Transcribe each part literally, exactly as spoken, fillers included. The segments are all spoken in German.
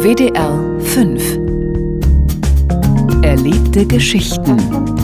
W D R fünf. Erlebte Geschichten.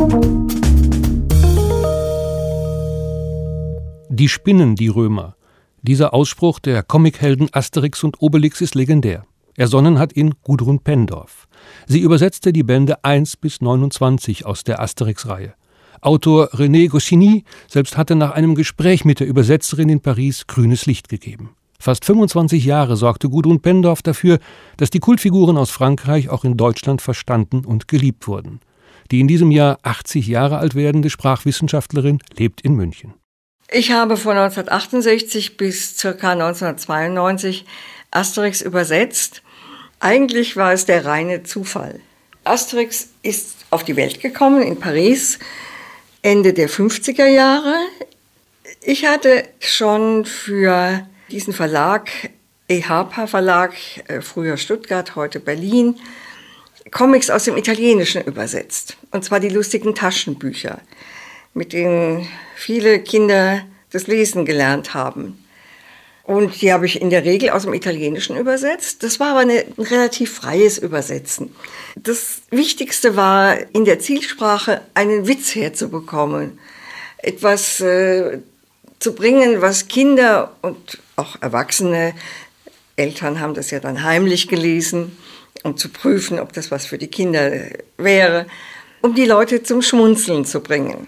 Die spinnen, die Römer. Dieser Ausspruch der Comichelden Asterix und Obelix ist legendär. Ersonnen hat ihn Gudrun Pendorf. Sie übersetzte die Bände eins bis neunundzwanzig aus der Asterix-Reihe. Autor René Goscinny selbst hatte nach einem Gespräch mit der Übersetzerin in Paris grünes Licht gegeben. Fast fünfundzwanzig Jahre sorgte Gudrun Pendorf dafür, dass die Kultfiguren aus Frankreich auch in Deutschland verstanden und geliebt wurden. Die in diesem Jahr achtzig Jahre alt werdende Sprachwissenschaftlerin lebt in München. Ich habe von neunzehnhundertachtundsechzig bis ca. neunzehnhundertzweiundneunzig Asterix übersetzt. Eigentlich war es der reine Zufall. Asterix ist auf die Welt gekommen in Paris Ende der fünfziger Jahre. Ich hatte schon für diesen Verlag, EHPA Verlag, früher Stuttgart, heute Berlin, Comics aus dem Italienischen übersetzt. Und zwar die lustigen Taschenbücher, mit denen viele Kinder das Lesen gelernt haben. Und die habe ich in der Regel aus dem Italienischen übersetzt. Das war aber eine, ein relativ freies Übersetzen. Das Wichtigste war, in der Zielsprache einen Witz herzubekommen. Etwas äh, zu bringen, was Kinder und auch Erwachsene, Eltern haben das ja dann heimlich gelesen, um zu prüfen, ob das was für die Kinder wäre, um die Leute zum Schmunzeln zu bringen.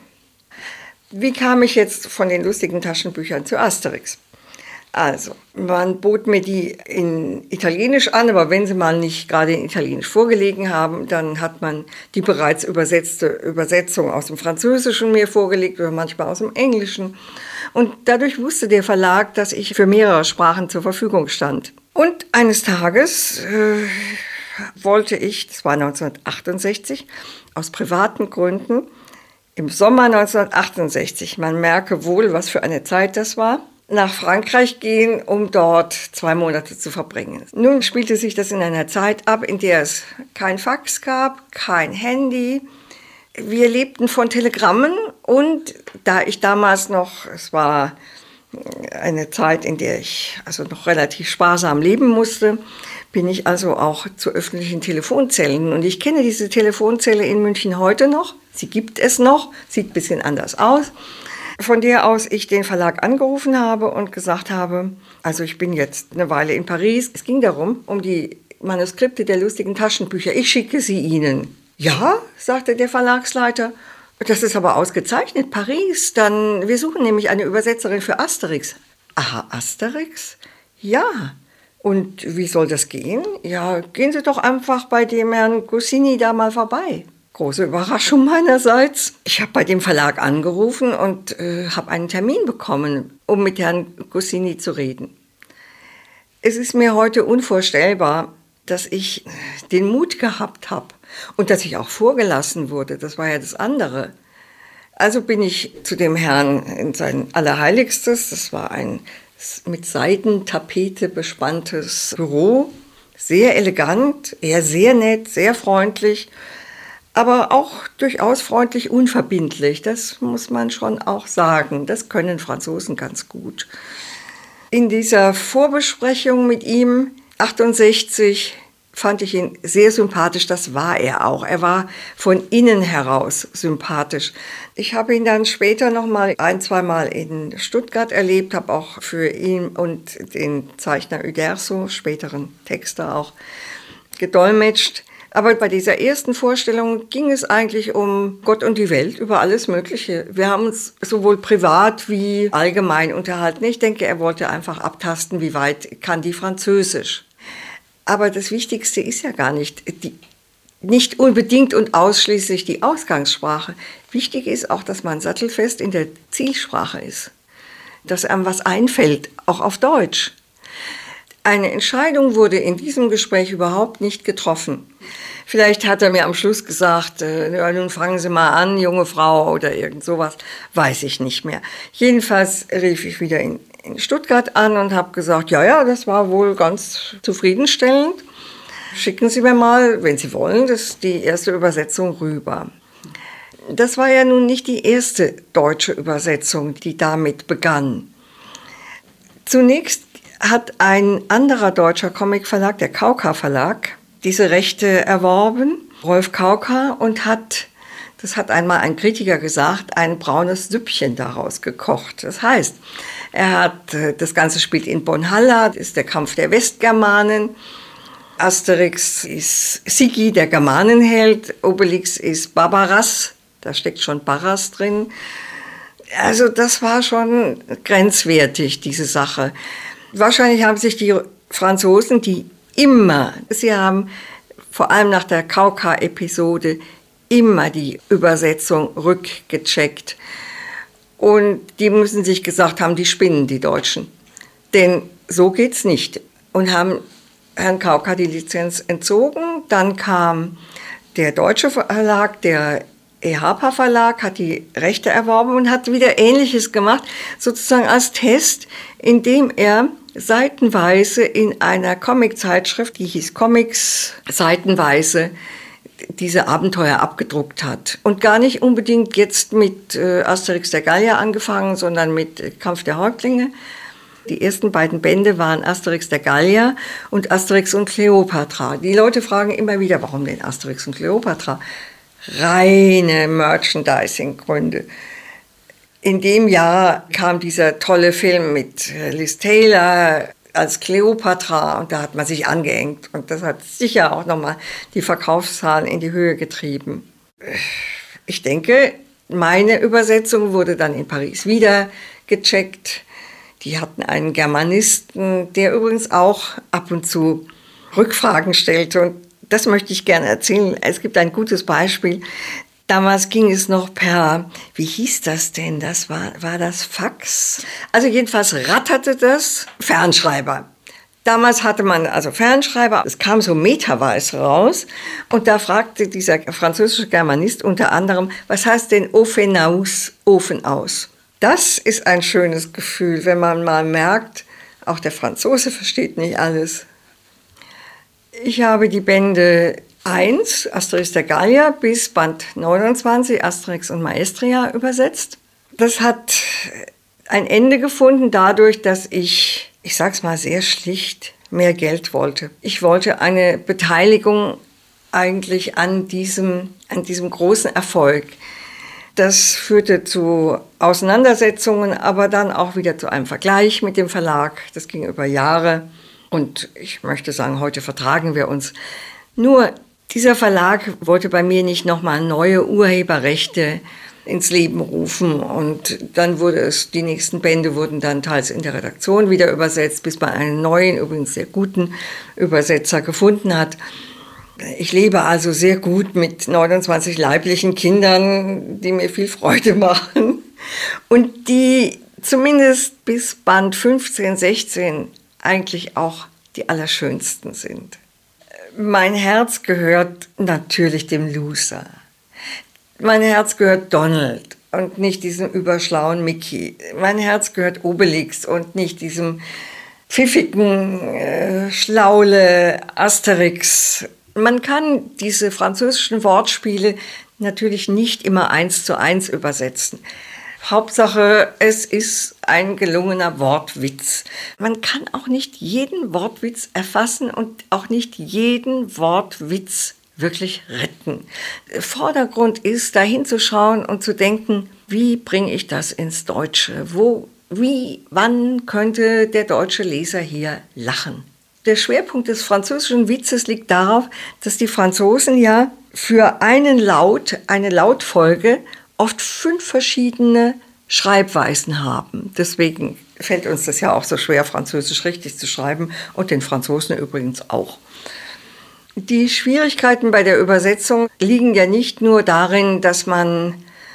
Wie kam ich jetzt von den lustigen Taschenbüchern zu Asterix? Also, man bot mir die in Italienisch an, aber wenn sie mal nicht gerade in Italienisch vorgelegen haben, dann hat man die bereits übersetzte Übersetzung aus dem Französischen mir vorgelegt oder manchmal aus dem Englischen. Und dadurch wusste der Verlag, dass ich für mehrere Sprachen zur Verfügung stand. Und eines Tages äh, wollte ich, das war neunzehnhundertachtundsechzig, aus privaten Gründen, im Sommer neunzehnhundertachtundsechzig, man merke wohl, was für eine Zeit das war, nach Frankreich gehen, um dort zwei Monate zu verbringen. Nun spielte sich das in einer Zeit ab, in der es kein Fax gab, kein Handy. Wir lebten von Telegrammen und da ich damals noch, es war eine Zeit, in der ich also noch relativ sparsam leben musste, bin ich also auch zu öffentlichen Telefonzellen. Und ich kenne diese Telefonzelle in München heute noch. Sie gibt es noch, sieht ein bisschen anders aus. Von der aus ich den Verlag angerufen habe und gesagt habe, also ich bin jetzt eine Weile in Paris. Es ging darum, um die Manuskripte der lustigen Taschenbücher. Ich schicke sie Ihnen. Ja, sagte der Verlagsleiter, das ist aber ausgezeichnet, Paris. Dann, wir suchen nämlich eine Übersetzerin für Asterix. Aha, Asterix? Ja. Und wie soll das gehen? Ja, gehen Sie doch einfach bei dem Herrn Goscinny da mal vorbei. Große Überraschung meinerseits. Ich habe bei dem Verlag angerufen und äh, habe einen Termin bekommen, um mit Herrn Goscinny zu reden. Es ist mir heute unvorstellbar, dass ich den Mut gehabt habe und dass ich auch vorgelassen wurde. Das war ja das andere. Also bin ich zu dem Herrn in sein Allerheiligstes. Das war ein mit Seidentapete bespanntes Büro. Sehr elegant, er sehr nett, sehr freundlich. Aber auch durchaus freundlich unverbindlich, das muss man schon auch sagen. Das können Franzosen ganz gut. In dieser Vorbesprechung mit ihm, achtundsechzig, fand ich ihn sehr sympathisch, das war er auch. Er war von innen heraus sympathisch. Ich habe ihn dann später noch mal ein, zwei Mal in Stuttgart erlebt, habe auch für ihn und den Zeichner Uderzo, späteren Texter auch, gedolmetscht. Aber bei dieser ersten Vorstellung ging es eigentlich um Gott und die Welt, über alles Mögliche. Wir haben uns sowohl privat wie allgemein unterhalten. Ich denke, er wollte einfach abtasten, wie weit kann die Französisch. Aber das Wichtigste ist ja gar nicht, die, nicht unbedingt und ausschließlich die Ausgangssprache. Wichtig ist auch, dass man sattelfest in der Zielsprache ist. Dass einem was einfällt, auch auf Deutsch. Eine Entscheidung wurde in diesem Gespräch überhaupt nicht getroffen. Vielleicht hat er mir am Schluss gesagt, äh, nun fangen Sie mal an, junge Frau oder irgend sowas, weiß ich nicht mehr. Jedenfalls rief ich wieder in, in Stuttgart an und habe gesagt, ja, ja, das war wohl ganz zufriedenstellend. Schicken Sie mir mal, wenn Sie wollen, das die erste Übersetzung rüber. Das war ja nun nicht die erste deutsche Übersetzung, die damit begann. Zunächst hat ein anderer deutscher Comicverlag, der Kauka Verlag, diese Rechte erworben, Rolf Kauka, und hat, das hat einmal ein Kritiker gesagt, ein braunes Süppchen daraus gekocht. Das heißt, er hat, das Ganze spielt in Bonhalla, das ist der Kampf der Westgermanen. Asterix ist Sigi, der Germanenheld. Obelix ist Barbaras, da steckt schon Barras drin. Also das war schon grenzwertig, diese Sache. Wahrscheinlich haben sich die Franzosen, die immer, sie haben vor allem nach der Kauka-Episode immer die Übersetzung rückgecheckt. Und die müssen sich gesagt haben, die spinnen, die Deutschen. Denn so geht's nicht. Und haben Herrn Kauka die Lizenz entzogen. Dann kam der deutsche Verlag, der E H P A Verlag, hat die Rechte erworben und hat wieder Ähnliches gemacht, sozusagen als Test, indem er seitenweise in einer Comiczeitschrift, die hieß Comics, seitenweise diese Abenteuer abgedruckt hat. Und gar nicht unbedingt jetzt mit äh, Asterix der Gallier angefangen, sondern mit äh, Kampf der Häuptlinge. Die ersten beiden Bände waren Asterix der Gallier und Asterix und Kleopatra. Die Leute fragen immer wieder, warum denn Asterix und Kleopatra? Reine Merchandising-Gründe. In dem Jahr kam dieser tolle Film mit Liz Taylor als Kleopatra und da hat man sich angehängt. Und das hat sicher auch nochmal die Verkaufszahlen in die Höhe getrieben. Ich denke, meine Übersetzung wurde dann in Paris wieder gecheckt. Die hatten einen Germanisten, der übrigens auch ab und zu Rückfragen stellte. Und das möchte ich gerne erzählen. Es gibt ein gutes Beispiel. Damals ging es noch per, wie hieß das denn? Das war, war das Fax? Also jedenfalls ratterte das Fernschreiber. Damals hatte man also Fernschreiber, es kam so meterweise raus und da fragte dieser französische Germanist unter anderem, was heißt denn Ofen aus, Ofen aus? Das ist ein schönes Gefühl, wenn man mal merkt, auch der Franzose versteht nicht alles. Ich habe die Bände eins, Asterix der Gallier, bis Band neunundzwanzig, Asterix und Maestria, übersetzt. Das hat ein Ende gefunden dadurch, dass ich, ich sag's mal sehr schlicht, mehr Geld wollte. Ich wollte eine Beteiligung eigentlich an diesem, an diesem großen Erfolg. Das führte zu Auseinandersetzungen, aber dann auch wieder zu einem Vergleich mit dem Verlag. Das ging über Jahre. Und ich möchte sagen, heute vertragen wir uns. Nur dieser Verlag wollte bei mir nicht nochmal neue Urheberrechte ins Leben rufen. Und dann wurde es, die nächsten Bände wurden dann teils in der Redaktion wieder übersetzt, bis man einen neuen, übrigens sehr guten Übersetzer gefunden hat. Ich lebe also sehr gut mit neunundzwanzig leiblichen Kindern, die mir viel Freude machen. Und die zumindest bis Band fünfzehn, sechzehn eigentlich auch die allerschönsten sind. Mein Herz gehört natürlich dem Loser. Mein Herz gehört Donald und nicht diesem überschlauen Mickey. Mein Herz gehört Obelix und nicht diesem pfiffigen, äh, schlaule Asterix. Man kann diese französischen Wortspiele natürlich nicht immer eins zu eins übersetzen. Hauptsache, es ist ein gelungener Wortwitz. Man kann auch nicht jeden Wortwitz erfassen und auch nicht jeden Wortwitz wirklich retten. Vordergrund ist, da hinzuschauen und zu denken, wie bringe ich das ins Deutsche? Wo, wie, wann könnte der deutsche Leser hier lachen? Der Schwerpunkt des französischen Witzes liegt darauf, dass die Franzosen ja für einen Laut, eine Lautfolge, oft fünf verschiedene Schreibweisen haben. Deswegen fällt uns das ja auch so schwer, Französisch richtig zu schreiben und den Franzosen übrigens auch. Die Schwierigkeiten bei der Übersetzung liegen ja nicht nur darin, dass man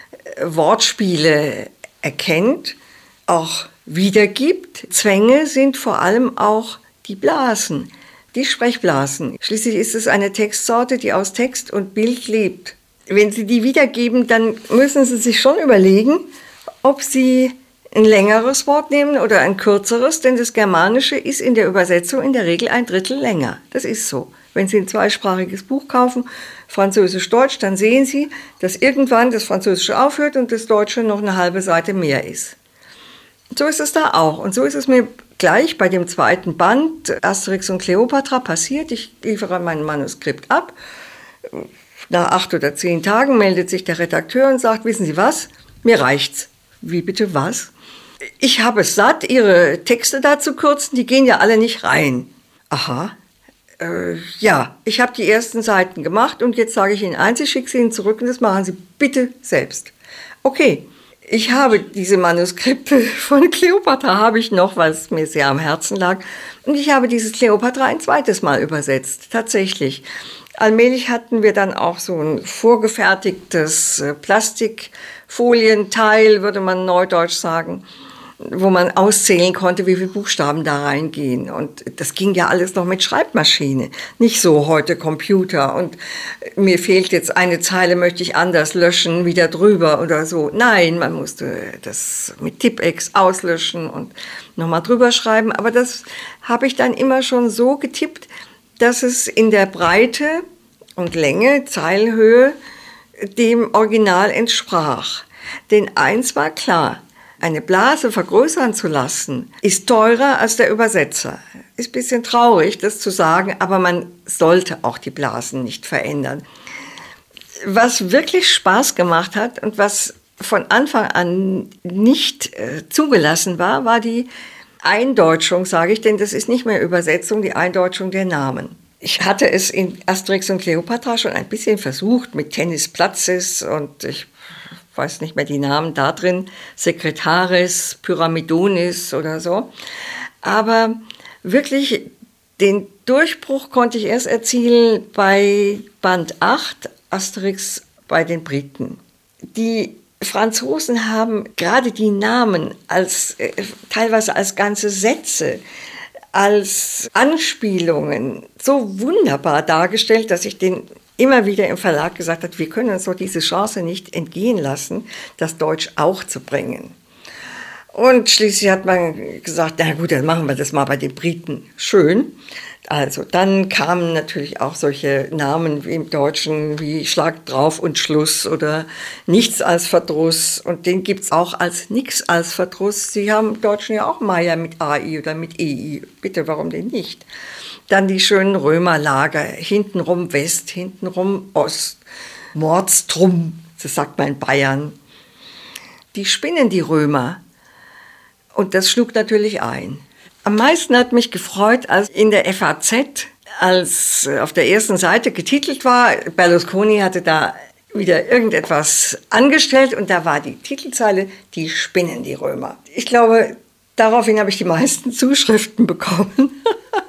Wortspiele erkennt, auch wiedergibt. Zwänge sind vor allem auch die Blasen, die Sprechblasen. Schließlich ist es eine Textsorte, die aus Text und Bild lebt. Wenn Sie die wiedergeben, dann müssen Sie sich schon überlegen, ob Sie ein längeres Wort nehmen oder ein kürzeres, denn das Germanische ist in der Übersetzung in der Regel ein Drittel länger. Das ist so. Wenn Sie ein zweisprachiges Buch kaufen, Französisch-Deutsch, dann sehen Sie, dass irgendwann das Französische aufhört und das Deutsche noch eine halbe Seite mehr ist. So ist es da auch. Und so ist es mir gleich bei dem zweiten Band Asterix und Kleopatra passiert. Ich liefere mein Manuskript ab. Nach acht oder zehn Tagen meldet sich der Redakteur und sagt, wissen Sie was, mir reicht's. Wie bitte was? Ich habe es satt, Ihre Texte da zu kürzen, die gehen ja alle nicht rein. Aha, äh, ja, ich habe die ersten Seiten gemacht und jetzt sage ich Ihnen eins, ich schicke sie Ihnen zurück und das machen Sie bitte selbst. Okay, ich habe diese Manuskripte von Kleopatra, habe ich noch, weil es mir sehr am Herzen lag. Und ich habe dieses Kleopatra ein zweites Mal übersetzt, tatsächlich. Allmählich hatten wir dann auch so ein vorgefertigtes Plastikfolienteil, würde man neudeutsch sagen, wo man auszählen konnte, wie viele Buchstaben da reingehen. Und das ging ja alles noch mit Schreibmaschine, nicht so heute Computer. Und mir fehlt jetzt eine Zeile, möchte ich anders löschen, wieder drüber oder so. Nein, man musste das mit Tippex auslöschen und nochmal drüber schreiben. Aber das habe ich dann immer schon so getippt, dass es in der Breite und Länge, Zeilenhöhe, dem Original entsprach. Denn eins war klar, eine Blase vergrößern zu lassen, ist teurer als der Übersetzer. Ist ein bisschen traurig, das zu sagen, aber man sollte auch die Blasen nicht verändern. Was wirklich Spaß gemacht hat und was von Anfang an nicht äh, zugelassen war, war die Eindeutschung, sage ich, denn das ist nicht mehr Übersetzung, die Eindeutschung der Namen. Ich hatte es in Asterix und Kleopatra schon ein bisschen versucht mit Tennisplatzes und ich weiß nicht mehr die Namen da drin, Sekretaris, Pyramidonis oder so. Aber wirklich den Durchbruch konnte ich erst erzielen bei Band acht, Asterix bei den Briten. Die Franzosen haben gerade die Namen als, äh, teilweise als ganze Sätze, als Anspielungen so wunderbar dargestellt, dass ich den immer wieder im Verlag gesagt habe, wir können uns doch diese Chance nicht entgehen lassen, das Deutsch auch zu bringen. Und schließlich hat man gesagt, na gut, dann machen wir das mal bei den Briten. Schön. Also dann kamen natürlich auch solche Namen wie im Deutschen wie Schlag drauf und Schluss oder Nichts als Verdruss. Und den gibt es auch als Nix als Verdruss. Sie haben im Deutschen ja auch Meier mit A I oder mit E I. Bitte, warum denn nicht? Dann die schönen Römerlager, hintenrum West, hintenrum Ost, Mordstrum, das sagt man in Bayern. Die spinnen die Römer. Und das schlug natürlich ein. Am meisten hat mich gefreut, als in der F A Z, als auf der ersten Seite getitelt war, Berlusconi hatte da wieder irgendetwas angestellt und da war die Titelzeile, die spinnen die Römer. Ich glaube, daraufhin habe ich die meisten Zuschriften bekommen.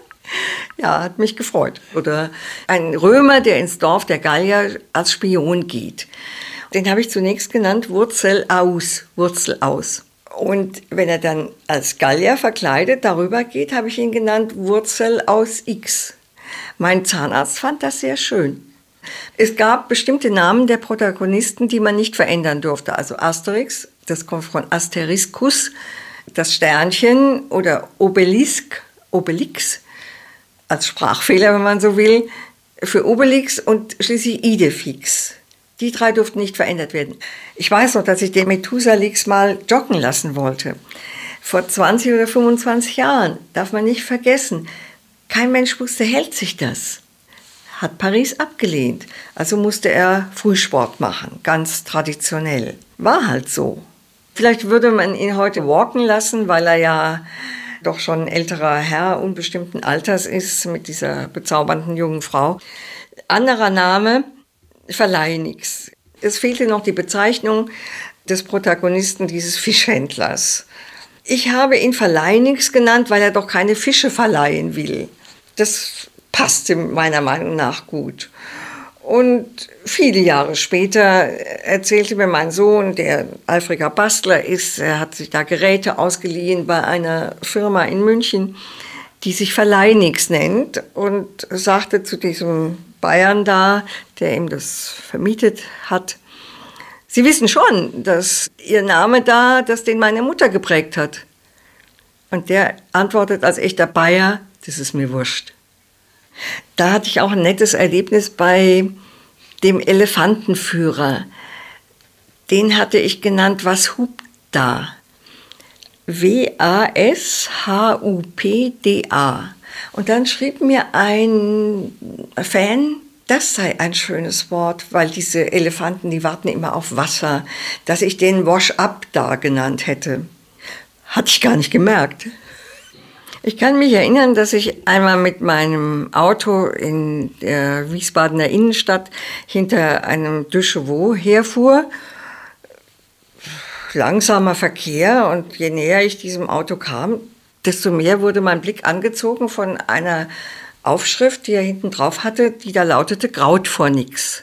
Ja, hat mich gefreut. Oder ein Römer, der ins Dorf der Gallier als Spion geht. Den habe ich zunächst genannt Wurzel aus, Wurzel aus. Und wenn er dann als Gallier verkleidet darüber geht, habe ich ihn genannt Wurzel aus X. Mein Zahnarzt fand das sehr schön. Es gab bestimmte Namen der Protagonisten, die man nicht verändern durfte. Also Asterix, das kommt von Asteriskus, das Sternchen, oder Obelisk, Obelix, als Sprachfehler, wenn man so will, für Obelix und schließlich Idefix. Die drei durften nicht verändert werden. Ich weiß noch, dass ich den Methusalix mal joggen lassen wollte. Vor zwanzig oder fünfundzwanzig Jahren, darf man nicht vergessen. Kein Mensch wusste, hält sich das. Hat Paris abgelehnt. Also musste er Frühsport machen, ganz traditionell. War halt so. Vielleicht würde man ihn heute walken lassen, weil er ja doch schon ein älterer Herr unbestimmten Alters ist mit dieser bezaubernden jungen Frau. Anderer Name, Verleihnix. Es fehlte noch die Bezeichnung des Protagonisten dieses Fischhändlers. Ich habe ihn Verleihnix genannt, weil er doch keine Fische verleihen will. Das passte meiner Meinung nach gut. Und viele Jahre später erzählte mir mein Sohn, der eifriger Bastler ist, er hat sich da Geräte ausgeliehen bei einer Firma in München, die sich Verleihnix nennt, und sagte zu diesem Bayern da, der ihm das vermietet hat, Sie wissen schon, dass Ihr Name da, dass den meine Mutter geprägt hat. Und der antwortet als echter Bayer, das ist mir wurscht. Da hatte ich auch ein nettes Erlebnis bei dem Elefantenführer. Den hatte ich genannt, was hupt da? W A S H U P D A. Und dann schrieb mir ein Fan, das sei ein schönes Wort, weil diese Elefanten, die warten immer auf Wasser, dass ich den Wash-Up da genannt hätte. Hatte ich gar nicht gemerkt. Ich kann mich erinnern, dass ich einmal mit meinem Auto in der Wiesbadener Innenstadt hinter einem De Chevaux herfuhr. Langsamer Verkehr, und je näher ich diesem Auto kam, desto mehr wurde mein Blick angezogen von einer Aufschrift, die er hinten drauf hatte, die da lautete: Graut vor nix.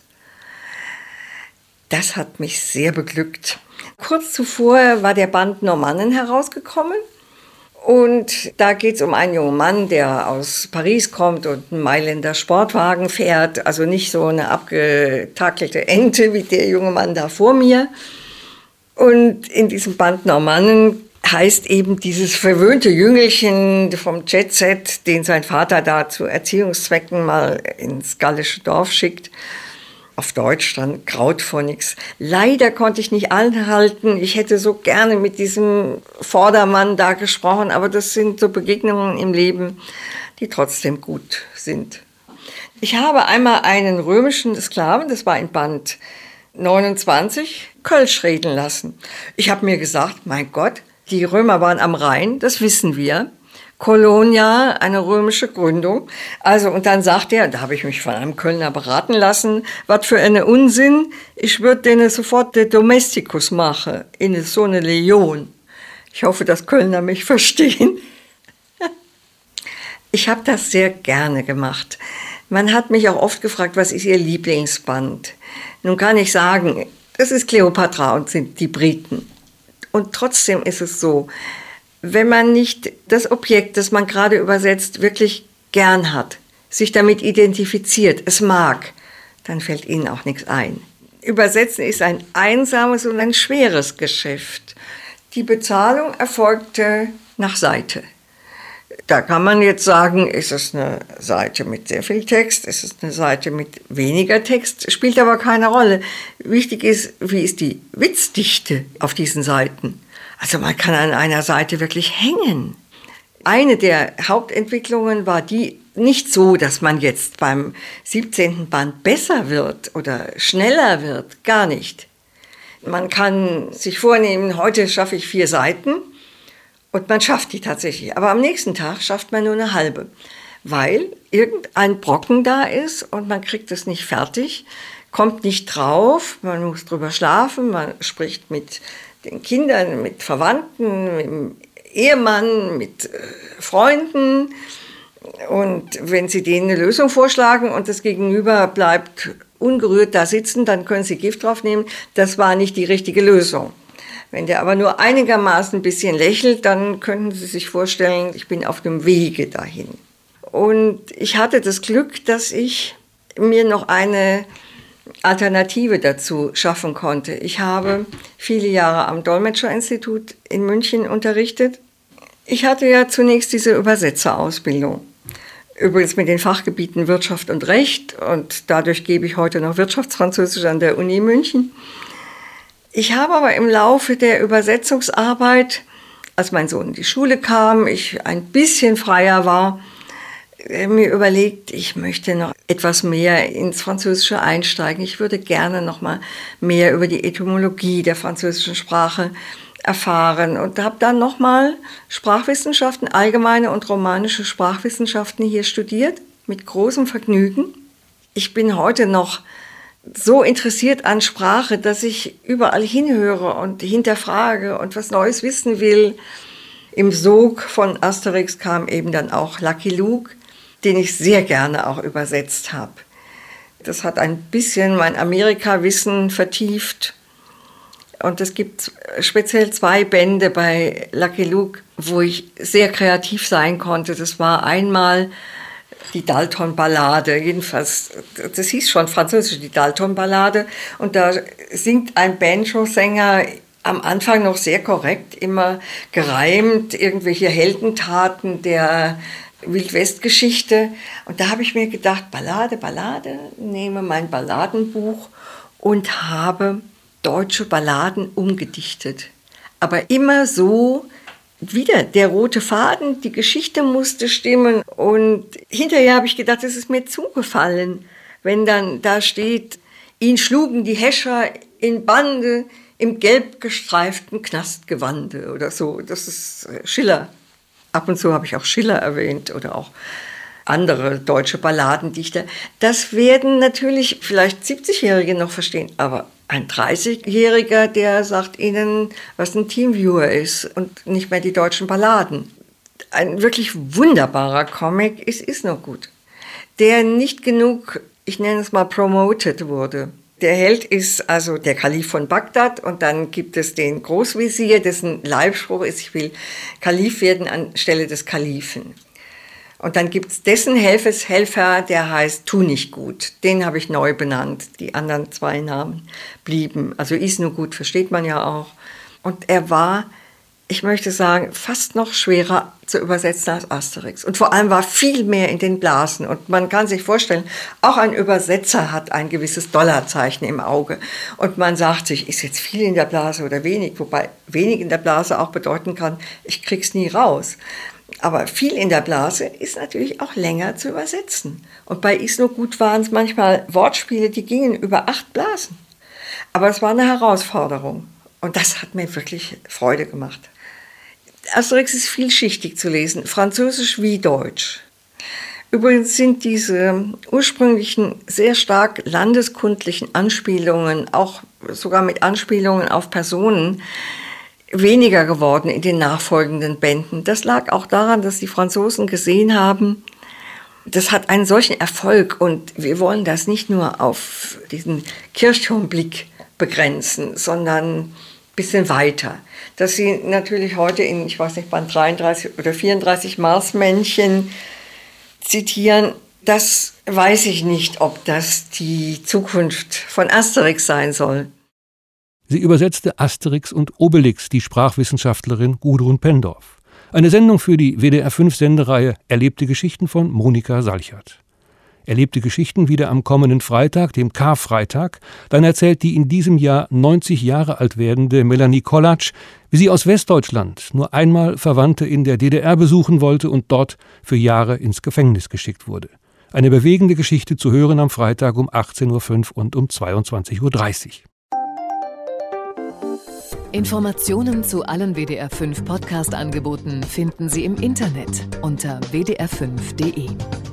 Das hat mich sehr beglückt. Kurz zuvor war der Band Normannen herausgekommen, und da geht es um einen jungen Mann, der aus Paris kommt und einen Mailänder Sportwagen fährt, also nicht so eine abgetakelte Ente wie der junge Mann da vor mir. Und in diesem Band Normannen heißt eben dieses verwöhnte Jüngelchen vom Jet-Set, den sein Vater da zu Erziehungszwecken mal ins gallische Dorf schickt. Auf Deutsch dann Graut vor nix. Leider konnte ich nicht anhalten. Ich hätte so gerne mit diesem Vordermann da gesprochen, aber das sind so Begegnungen im Leben, die trotzdem gut sind. Ich habe einmal einen römischen Sklaven, das war in Band neunundzwanzig, Kölsch reden lassen. Ich habe mir gesagt, mein Gott, die Römer waren am Rhein, das wissen wir. Colonia, eine römische Gründung. Also, und dann sagt er, da habe ich mich von einem Kölner beraten lassen, was für eine Unsinn, ich würde denen sofort den Domesticus machen, in so eine Legion. Ich hoffe, dass Kölner mich verstehen. Ich habe das sehr gerne gemacht. Man hat mich auch oft gefragt, was ist Ihr Lieblingsband? Nun kann ich sagen, das ist Kleopatra und sind die Briten. Und trotzdem ist es so, wenn man nicht das Objekt, das man gerade übersetzt, wirklich gern hat, sich damit identifiziert, es mag, dann fällt Ihnen auch nichts ein. Übersetzen ist ein einsames und ein schweres Geschäft. Die Bezahlung erfolgte nach Seite. Da kann man jetzt sagen, ist es eine Seite mit sehr viel Text, ist es eine Seite mit weniger Text, spielt aber keine Rolle. Wichtig ist, wie ist die Witzdichte auf diesen Seiten. Also man kann an einer Seite wirklich hängen. Eine der Hauptentwicklungen war die, nicht so, dass man jetzt beim siebzehnten Band besser wird oder schneller wird, gar nicht. Man kann sich vornehmen, heute schaffe ich vier Seiten. Und man schafft die tatsächlich. Aber am nächsten Tag schafft man nur eine halbe, weil irgendein Brocken da ist und man kriegt es nicht fertig, kommt nicht drauf, man muss drüber schlafen, man spricht mit den Kindern, mit Verwandten, mit dem Ehemann, mit Freunden. Und wenn sie denen eine Lösung vorschlagen und das Gegenüber bleibt ungerührt da sitzen, dann können sie Gift drauf nehmen. Das war nicht die richtige Lösung. Wenn der aber nur einigermaßen ein bisschen lächelt, dann könnten Sie sich vorstellen, ich bin auf dem Wege dahin. Und ich hatte das Glück, dass ich mir noch eine Alternative dazu schaffen konnte. Ich habe viele Jahre am Dolmetscherinstitut in München unterrichtet. Ich hatte ja zunächst diese Übersetzerausbildung. Übrigens mit den Fachgebieten Wirtschaft und Recht, und dadurch gebe ich heute noch Wirtschaftsfranzösisch an der Uni München. Ich habe aber im Laufe der Übersetzungsarbeit, als mein Sohn in die Schule kam, ich ein bisschen freier war, mir überlegt, ich möchte noch etwas mehr ins Französische einsteigen. Ich würde gerne noch mal mehr über die Etymologie der französischen Sprache erfahren und habe dann noch mal Sprachwissenschaften, allgemeine und romanische Sprachwissenschaften hier studiert, mit großem Vergnügen. Ich bin heute noch so interessiert an Sprache, dass ich überall hinhöre und hinterfrage und was Neues wissen will. Im Sog von Asterix kam eben dann auch Lucky Luke, den ich sehr gerne auch übersetzt habe. Das hat ein bisschen mein Amerika-Wissen vertieft. Und es gibt speziell zwei Bände bei Lucky Luke, wo ich sehr kreativ sein konnte. Das war einmal die Dalton-Ballade, jedenfalls, das hieß schon französisch, die Dalton-Ballade. Und da singt ein Banjo-Sänger am Anfang noch sehr korrekt, immer gereimt, irgendwelche Heldentaten der Wildwest-Geschichte. Und da habe ich mir gedacht, Ballade, Ballade, nehme mein Balladenbuch und habe deutsche Balladen umgedichtet. Aber immer so, wieder der rote Faden, die Geschichte musste stimmen. Und hinterher habe ich gedacht, es ist mir zugefallen, wenn dann da steht, ihn schlugen die Häscher in Bande im gelb gestreiften Knastgewande oder so. Das ist Schiller. Ab und zu habe ich auch Schiller erwähnt oder auch andere deutsche Balladendichter. Das werden natürlich vielleicht siebzigjährige noch verstehen, aber ein dreißigjähriger, der sagt Ihnen, was ein Teamviewer ist und nicht mehr die deutschen Balladen. Ein wirklich wunderbarer Comic ist, ist noch gut, der nicht genug, ich nenne es mal, promoted wurde. Der Held ist also der Kalif von Bagdad und dann gibt es den Großvezier, dessen Leibspruch ist, ich will Kalif werden anstelle des Kalifen. Und dann gibt es dessen Helfer, der heißt Tu nicht gut. Den habe ich neu benannt. Die anderen zwei Namen blieben. Also Isnogut versteht man ja auch. Und er war, ich möchte sagen, fast noch schwerer zu übersetzen als Asterix. Und vor allem war viel mehr in den Blasen. Und man kann sich vorstellen, auch ein Übersetzer hat ein gewisses Dollarzeichen im Auge. Und man sagt sich, ist jetzt viel in der Blase oder wenig? Wobei wenig in der Blase auch bedeuten kann, ich krieg's nie raus. Aber viel in der Blase ist natürlich auch länger zu übersetzen. Und bei Isnogut waren es manchmal Wortspiele, die gingen über acht Blasen. Aber es war eine Herausforderung. Und das hat mir wirklich Freude gemacht. Asterix ist vielschichtig zu lesen, Französisch wie Deutsch. Übrigens sind diese ursprünglichen, sehr stark landeskundlichen Anspielungen, auch sogar mit Anspielungen auf Personen, weniger geworden in den nachfolgenden Bänden. Das lag auch daran, dass die Franzosen gesehen haben, das hat einen solchen Erfolg und wir wollen das nicht nur auf diesen Kirchturmblick begrenzen, sondern ein bisschen weiter. Dass sie natürlich heute in, ich weiß nicht, Band dreiunddreißig oder vierunddreißig Marsmännchen zitieren, das weiß ich nicht, ob das die Zukunft von Asterix sein soll. Sie übersetzte Asterix und Obelix, die Sprachwissenschaftlerin Gudrun Pendorf. Eine Sendung für die W D R fünf Sendereihe Erlebte Geschichten von Monika Salchert. Erlebte Geschichten wieder am kommenden Freitag, dem Karfreitag. Dann erzählt die in diesem Jahr neunzig Jahre alt werdende Melanie Kollatsch, wie sie aus Westdeutschland nur einmal Verwandte in der D D R besuchen wollte und dort für Jahre ins Gefängnis geschickt wurde. Eine bewegende Geschichte zu hören am Freitag um achtzehn Uhr fünf und um zweiundzwanzig Uhr dreißig. Informationen zu allen W D R fünf Podcast-Angeboten finden Sie im Internet unter w d r fünf punkt d e.